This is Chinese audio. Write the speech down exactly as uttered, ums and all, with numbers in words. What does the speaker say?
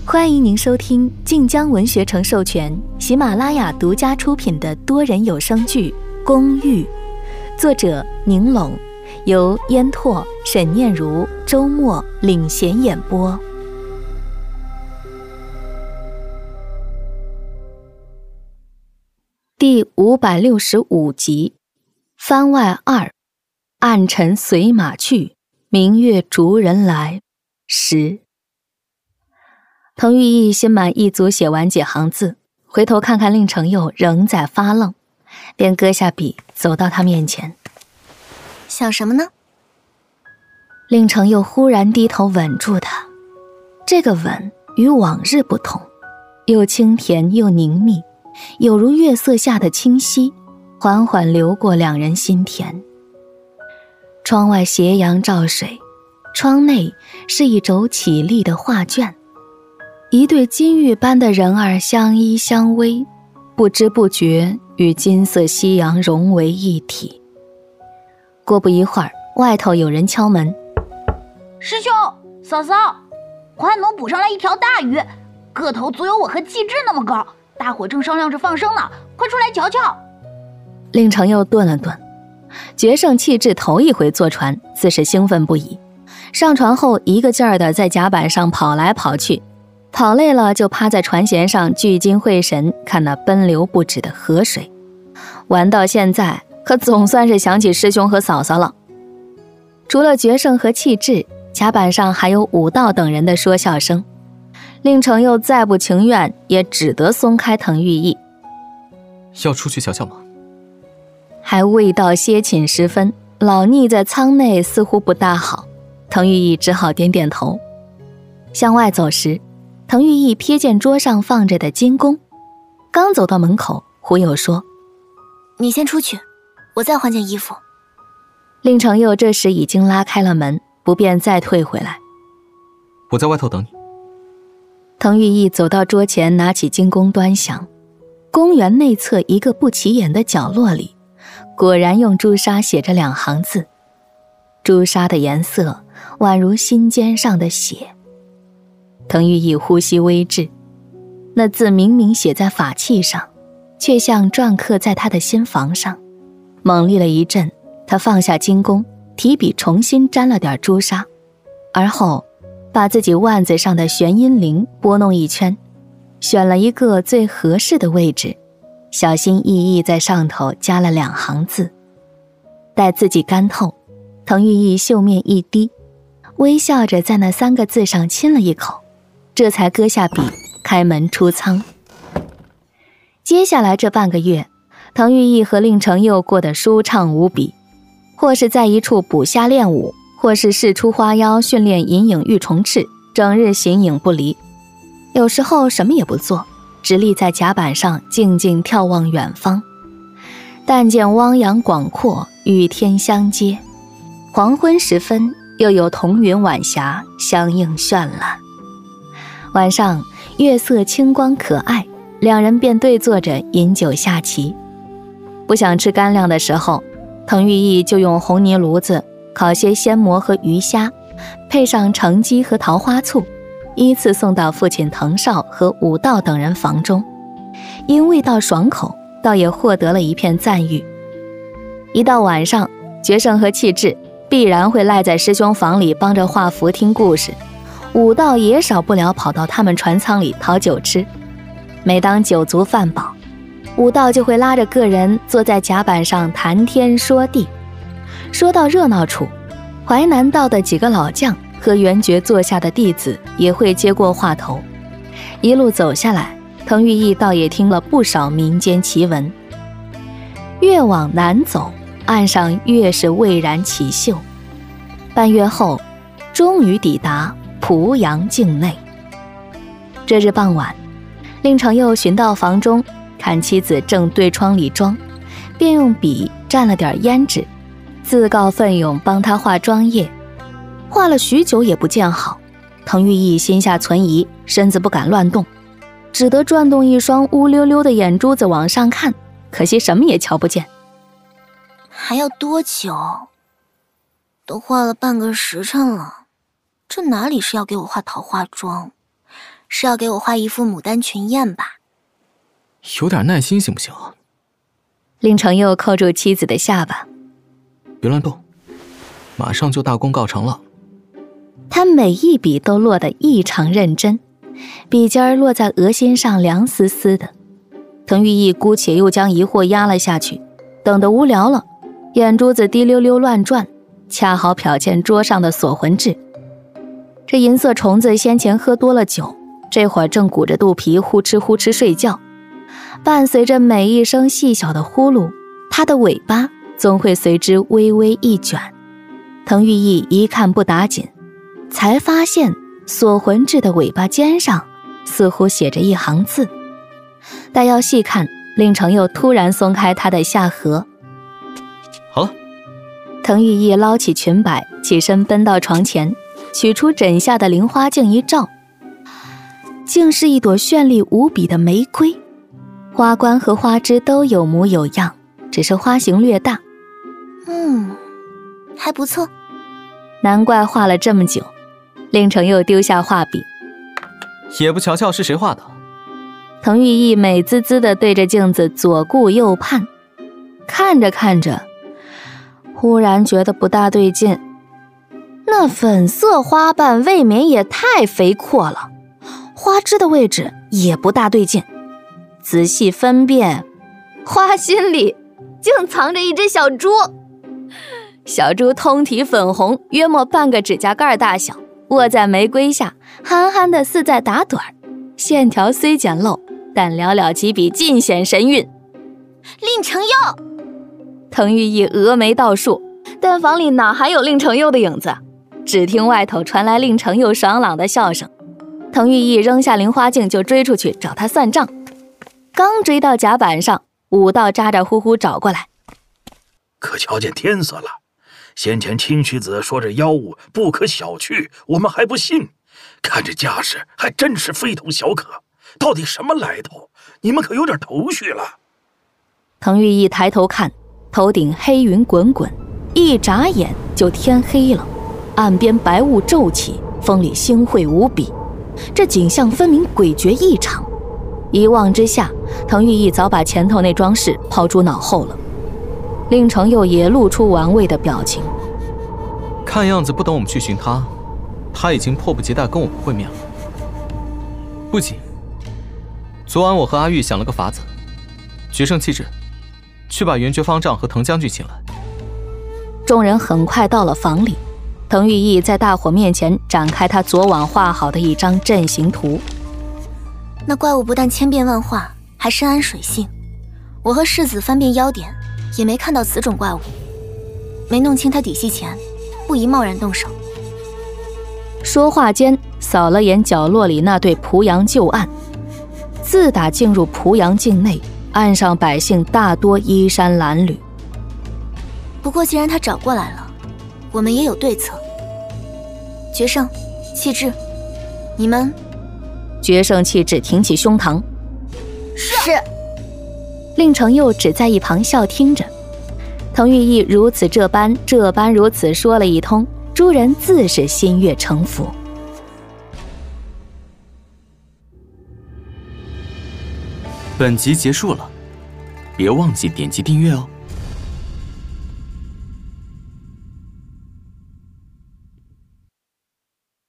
欢迎您收听晋江文学城授权、喜马拉雅独家出品的多人有声剧《公寓》，作者宁拢，由烟拓、沈念如、周末领衔演播。第五百六十五集，番外二，暗尘随马去，明月逐人来。十。滕玉义心满意足写完几行字，回头看看令程佑仍在发愣，便搁下笔走到他面前。 想什么呢？ 令程佑忽然低头吻住他，这个吻与往日不同，又清甜又凝密，有如月色下的清溪，缓缓流过两人心田。窗外斜阳照水，窗内是一轴绮丽的画卷，一对金玉般的人儿相依相偎，不知不觉与金色夕阳融为一体。过不一会儿，外头有人敲门。 师兄嫂嫂，快能捕上来一条大鱼，个头足有我和季志那么高，大伙正商量着放生呢，快出来瞧瞧。 令程佑顿了顿，决胜气质头一回坐船，自是兴奋不已。上船后一个劲儿地在甲板上跑来跑去，跑累了就趴在船舷上聚精会神看那奔流不止的河水。玩到现在，可总算是想起师兄和嫂嫂了。除了决胜和气质，甲板上还有武道等人的说笑声。令程佑再不情愿，也只得松开滕玉义。 要出去瞧瞧吗？ 还未到歇寝时分，老逆在舱内似乎不大好，滕玉义只好点点头。向外走时，滕玉义瞥见桌上放着的金弓，刚走到门口，胡友说： 你先出去，我再换件衣服。 令程佑这时已经拉开了门，不便再退回来。 我在外头等你。 滕玉义走到桌前，拿起金弓端详。公园内侧一个不起眼的角落里，果然用朱砂写着两行字，朱砂的颜色宛如心尖上的血。滕玉义呼吸微滞，那字明明写在法器上，却像篆刻在他的心房上。猛立了一阵，他放下金弓，提笔重新沾了点朱砂，而后把自己腕子上的玄阴铃拨弄一圈，选了一个最合适的位置，小心翼翼在上头加了两行字。待字迹干透，滕玉义袖面一低，微笑着在那三个字上亲了一口，这才搁下笔，开门出舱。接下来这半个月，滕玉义和令程佑过得舒畅无比，或是在一处捕虾练武，或是试出花腰训练银影玉虫翅，整日形影不离。有时候什么也不做，直立在甲板上静静眺望远方。但见汪洋广阔，与天相接，黄昏时分又有彤云晚霞相映绚烂。晚上月色清光可爱，两人便对坐着饮酒下棋。不想吃干粮的时候，滕玉义就用红泥炉子烤些鲜蘑和鱼虾，配上橙鸡和桃花醋，依次送到父亲滕少和武道等人房中。因味道爽口，倒也获得了一片赞誉。一到晚上，决胜和气质必然会赖在师兄房里帮着画符听故事，武道也少不了跑到他们船舱里讨酒吃。每当酒足饭饱，武道就会拉着个人坐在甲板上谈天说地。说到热闹处，淮南道的几个老将和元觉座下的弟子也会接过话头。一路走下来，滕玉义倒也听了不少民间奇闻。越往南走，岸上越是蔚然奇秀。半月后，终于抵达濮阳境内。这日傍晚，令程佑寻到房中，看妻子正对窗里妆，便用笔蘸了点胭脂，自告奋勇帮她化妆液。画了许久也不见好，滕玉义心下存疑，身子不敢乱动，只得转动一双乌溜溜的眼珠子往上看，可惜什么也瞧不见。 还要多久？都画了半个时辰了，这哪里是要给我画桃花妆， 是要给我画一幅牡丹群宴吧？ 有点耐心行不行啊？ 令程佑扣住妻子的下巴， 别乱动，马上就大功告成了。 他每一笔都落得异常认真，笔尖儿落在额心上凉丝丝的。滕玉义姑且又将疑惑压了下去，等得无聊了，眼珠子滴溜溜乱转，恰好瞟见桌上的锁魂痣。这银色虫子先前喝多了酒，这会儿正鼓着肚皮呼哧呼哧睡觉，伴随着每一声细小的呼噜，它的尾巴总会随之微微一卷。滕玉义一看不打紧，才发现锁魂痣的尾巴尖上似乎写着一行字。待要细看，令程佑突然松开他的下颌。 好了。 滕玉义捞起裙摆，起身奔到床前，取出枕下的菱花镜一照，竟是一朵绚丽无比的玫瑰，花冠和花枝都有模有样，只是花型略大。 嗯，还不错。 难怪画了这么久。令程佑丢下画笔， 也不瞧瞧是谁画的。 滕玉义美滋滋地对着镜子左顾右盼，看着看着，忽然觉得不大对劲。那粉色花瓣未免也太肥阔了，花枝的位置也不大对劲。仔细分辨，花心里竟藏着一只小猪。小猪通体粉红，约莫半个指甲盖大小，卧在玫瑰下，憨憨的似在打盹儿，线条虽简陋，但寥寥几笔尽显神韵。 令程佑！ 滕玉义峨眉倒竖，但房里哪还有令程佑的影子？只听外头传来令程佑爽朗的笑声。滕玉义扔下菱花镜就追出去找他算账。刚追到甲板上，武道咋咋呼呼找过来。 可瞧见天色了，先前清虚子说这妖物不可小觑，我们还不信，看这架势还真是非同小可，到底什么来头？你们可有点头绪了。 滕玉义抬头看，头顶黑云滚滚，一眨眼就天黑了，岸边白雾骤起，风里星晦无比，这景象分明诡谲异常。一望之下，滕玉义早把前头那桩事抛诸脑后了。令程佑也露出玩味的表情， 看样子不等我们去寻他，他已经迫不及待跟我们会面了。不急，昨晚我和阿玉想了个法子，决胜气质，去把元觉方丈和滕将军请来。 众人很快到了房里，滕玉义在大伙面前展开他昨晚画好的一张阵型图。 那怪物不但千变万化，还深谙水性，我和世子翻遍妖典，也没看到此种怪物，没弄清他底细前，不宜贸然动手。 说话间，扫了眼角落里那对濮阳旧案。自打进入濮阳境内，岸上百姓大多衣衫褴褛。 不过既然他找过来了，我们也有对策。决胜，气质，你们。 决胜气质挺起胸膛。 是。 令程佑只在一旁笑听着。滕玉义如此这般这般如此说了一通，诸人自是心悦诚服。 本集结束了，别忘记点击订阅哦。